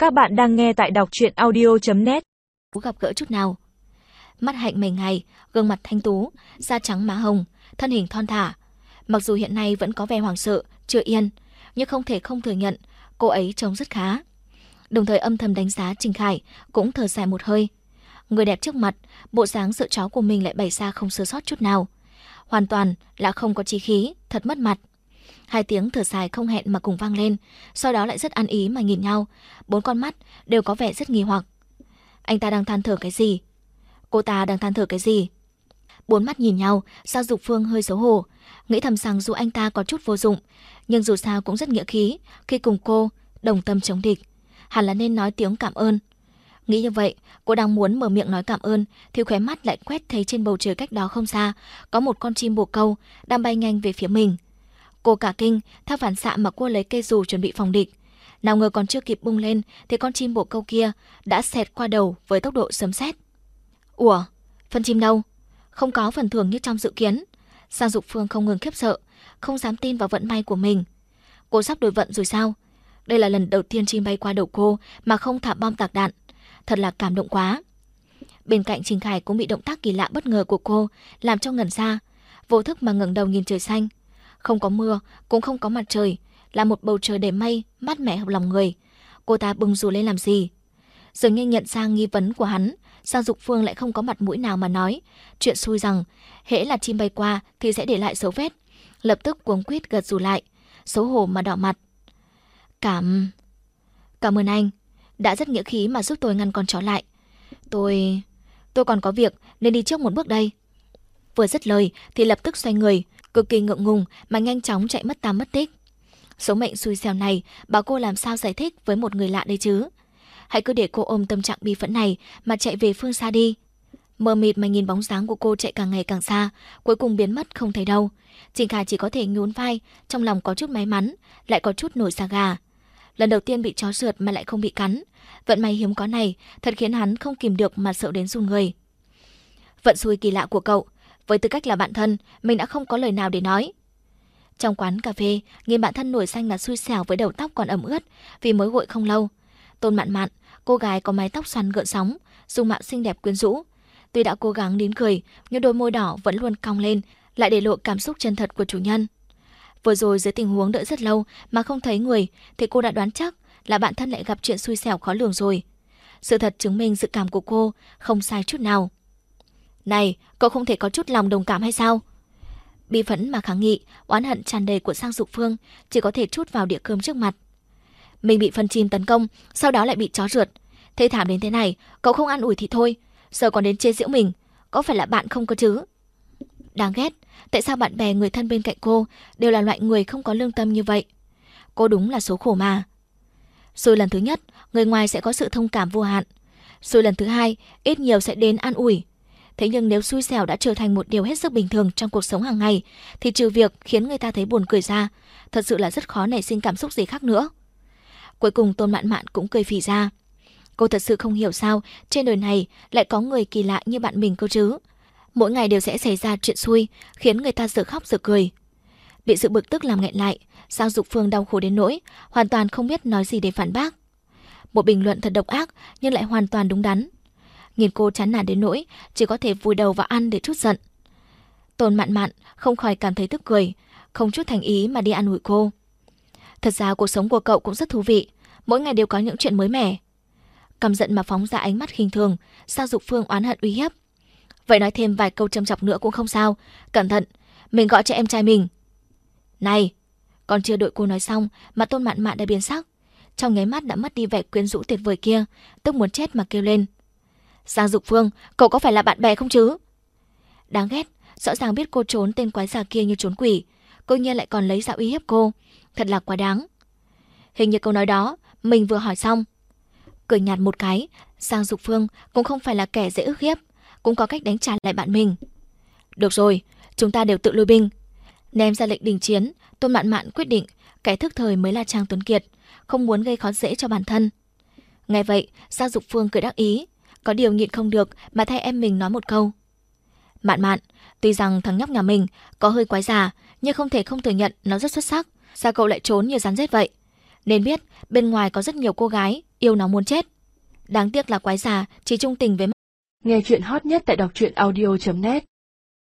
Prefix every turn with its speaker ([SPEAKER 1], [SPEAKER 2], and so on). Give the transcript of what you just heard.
[SPEAKER 1] Các bạn đang nghe tại đọc truyện audio.net.
[SPEAKER 2] Gặp gỡ chút nào. Mắt hạnh mày ngày, gương mặt thanh tú, da trắng má hồng, thân hình thon thả. Mặc dù hiện nay vẫn có vẻ hoảng sợ, chưa yên, nhưng không thể không thừa nhận cô ấy trông rất khá. Đồng thời âm thầm đánh giá Trình Khải, cũng thở dài một hơi. Người đẹp trước mặt, bộ dáng sợ chó của mình lại bày ra không sơ sót chút nào. Hoàn toàn là không có chí khí, thật mất mặt. Hai tiếng thở dài không hẹn mà cùng vang lên, sau đó lại rất ăn ý mà nhìn nhau, bốn con mắt đều có vẻ rất nghi hoặc. Anh ta đang than thở cái gì? Cô ta đang than thở cái gì? Bốn mắt nhìn nhau, Giang Dục Phương hơi xấu hổ, nghĩ thầm rằng dù anh ta có chút vô dụng, nhưng dù sao cũng rất nghĩa khí khi cùng cô đồng tâm chống địch, hẳn là nên nói tiếng cảm ơn. Nghĩ như vậy, cô đang muốn mở miệng nói cảm ơn thì khóe mắt lại quét thấy trên bầu trời cách đó không xa có một con chim bồ câu đang bay nhanh về phía mình. Cô cả kinh, theo phản xạ mà cô lấy cây dù chuẩn bị phòng địch. Nào ngờ còn chưa kịp bung lên thì con chim bồ câu kia đã xẹt qua đầu với tốc độ sấm sét. Ủa, phân chim đâu? Không có phần thưởng như trong dự kiến. Giang Dục Phương không ngừng khiếp sợ, không dám tin vào vận may của mình. Cô sắp đổi vận rồi sao? Đây là lần đầu tiên chim bay qua đầu cô mà không thả bom tạc đạn. Thật là cảm động quá. Bên cạnh Trình Khải cũng bị động tác kỳ lạ bất ngờ của cô làm cho ngẩn ra, vô thức mà ngẩng đầu nhìn trời xanh. Không có mưa, cũng không có mặt trời, là một bầu trời đầy mây, mát mẻ hợp lòng người. Cô ta bừng dù lên làm gì? Dường như nhận ra nghi vấn của hắn, Giang Dục Phương lại không có mặt mũi nào mà nói. Chuyện xui rằng, hễ là chim bay qua thì sẽ để lại dấu vết. Lập tức cuống quýt gật dù lại, xấu hổ mà đỏ mặt. Cảm ơn anh, đã rất nghĩa khí mà giúp tôi ngăn con chó lại. Tôi còn có việc nên đi trước một bước đây. Vừa dứt lời thì lập tức xoay người, cực kỳ ngượng ngùng mà nhanh chóng chạy mất tăm mất tích. Số mệnh xui xẻo này, bảo cô làm sao giải thích với một người lạ đây chứ? Hãy cứ để cô ôm tâm trạng bi phẫn này mà chạy về phương xa đi. Mờ mịt mà nhìn bóng dáng của cô chạy càng ngày càng xa, cuối cùng biến mất không thấy đâu. Trình Khải chỉ có thể nhún vai, trong lòng có chút may mắn, lại có chút nổi da gà. Lần đầu tiên bị chó rượt mà lại không bị cắn, vận may hiếm có này thật khiến hắn không kìm được mà sợ đến run người. Vận xui kỳ lạ của cậu, với tư cách là bạn thân, mình đã không có lời nào để nói. Trong quán cà phê, nhìn bạn thân nổi xanh là xui xẻo với đầu tóc còn ẩm ướt vì mới gội không lâu. Tôn Mạn Mạn, cô gái có mái tóc xoăn gợn sóng, dung mạo xinh đẹp quyến rũ. Tuy đã cố gắng nín cười, nhưng đôi môi đỏ vẫn luôn cong lên, lại để lộ cảm xúc chân thật của chủ nhân. Vừa rồi dưới tình huống đợi rất lâu mà không thấy người thì cô đã đoán chắc là bạn thân lại gặp chuyện xui xẻo khó lường rồi. Sự thật chứng minh dự cảm của cô không sai chút nào. Này, cậu không thể có chút lòng đồng cảm hay sao? Bi phẫn mà kháng nghị, oán hận tràn đầy của Giang Dục Phương chỉ có thể trút vào đĩa cơm trước mặt. Mình bị phân chim tấn công, sau đó lại bị chó rượt. Thê thảm đến thế này, cậu không an ủi thì thôi, giờ còn đến chê giễu mình, có phải là bạn không cơ chứ? Đáng ghét, tại sao bạn bè người thân bên cạnh cô đều là loại người không có lương tâm như vậy? Cô đúng là số khổ mà. Rồi lần thứ nhất, người ngoài sẽ có sự thông cảm vô hạn. Rồi lần thứ hai, ít nhiều sẽ đến an ủi. Thế nhưng nếu xui xẻo đã trở thành một điều hết sức bình thường trong cuộc sống hàng ngày, thì trừ việc khiến người ta thấy buồn cười ra, thật sự là rất khó nảy sinh cảm xúc gì khác nữa. Cuối cùng Tôn Mạn Mạn cũng cười phì ra. Cô thật sự không hiểu sao trên đời này lại có người kỳ lạ như bạn mình cơ chứ. Mỗi ngày đều sẽ xảy ra chuyện xui, khiến người ta giờ khóc giờ cười. Bị sự bực tức làm nghẹn lại, Giang Dục Phương đau khổ đến nỗi hoàn toàn không biết nói gì để phản bác. Một bình luận thật độc ác nhưng lại hoàn toàn đúng đắn. Nhìn cô chán nản đến nỗi chỉ có thể vùi đầu vào ăn để trút giận. Tôn Mạn Mạn không khỏi cảm thấy tức cười, không chút thành ý mà đi an ủi cô. Thật ra cuộc sống của cậu cũng rất thú vị, mỗi ngày đều có những chuyện mới mẻ. Căm giận mà phóng ra ánh mắt khinh thường, Giang Dục Phương oán hận uy hiếp. Vậy nói thêm vài câu châm chọc nữa cũng không sao, cẩn thận, mình gọi cho em trai mình. Này, còn chưa đợi cô nói xong mà Tôn Mạn Mạn đã biến sắc, trong nháy mắt đã mất đi vẻ quyến rũ tuyệt vời kia, tức muốn chết mà kêu lên. Giang Dục Phương, cậu có phải là bạn bè không chứ? Đáng ghét, rõ ràng biết cô trốn tên quái già kia như trốn quỷ, cô nhiên lại còn lấy dạo uy hiếp cô, thật là quá đáng. Hình như câu nói đó mình vừa hỏi xong. Cười nhạt một cái, Giang Dục Phương cũng không phải là kẻ dễ ức hiếp, cũng có cách đánh trả lại bạn mình. Được rồi, chúng ta đều tự lui binh. Ném ra lệnh đình chiến, Tôn Mạn Mạn quyết định kẻ thức thời mới là Trang Tuấn Kiệt, không muốn gây khó dễ cho bản thân. Nghe vậy, Giang Dục Phương cười đắc ý, có điều nhịn không được mà thay em mình nói một câu. Mạn Mạn, tuy rằng thằng nhóc nhà mình có hơi quái già, nhưng không thể không thừa nhận nó rất xuất sắc. Sao cậu lại trốn như rắn rết vậy? Nên biết bên ngoài có rất nhiều cô gái yêu nó muốn chết. Đáng tiếc là quái già chỉ trung tình với
[SPEAKER 3] Nghe chuyện hot nhất tại đọc truyện audio.net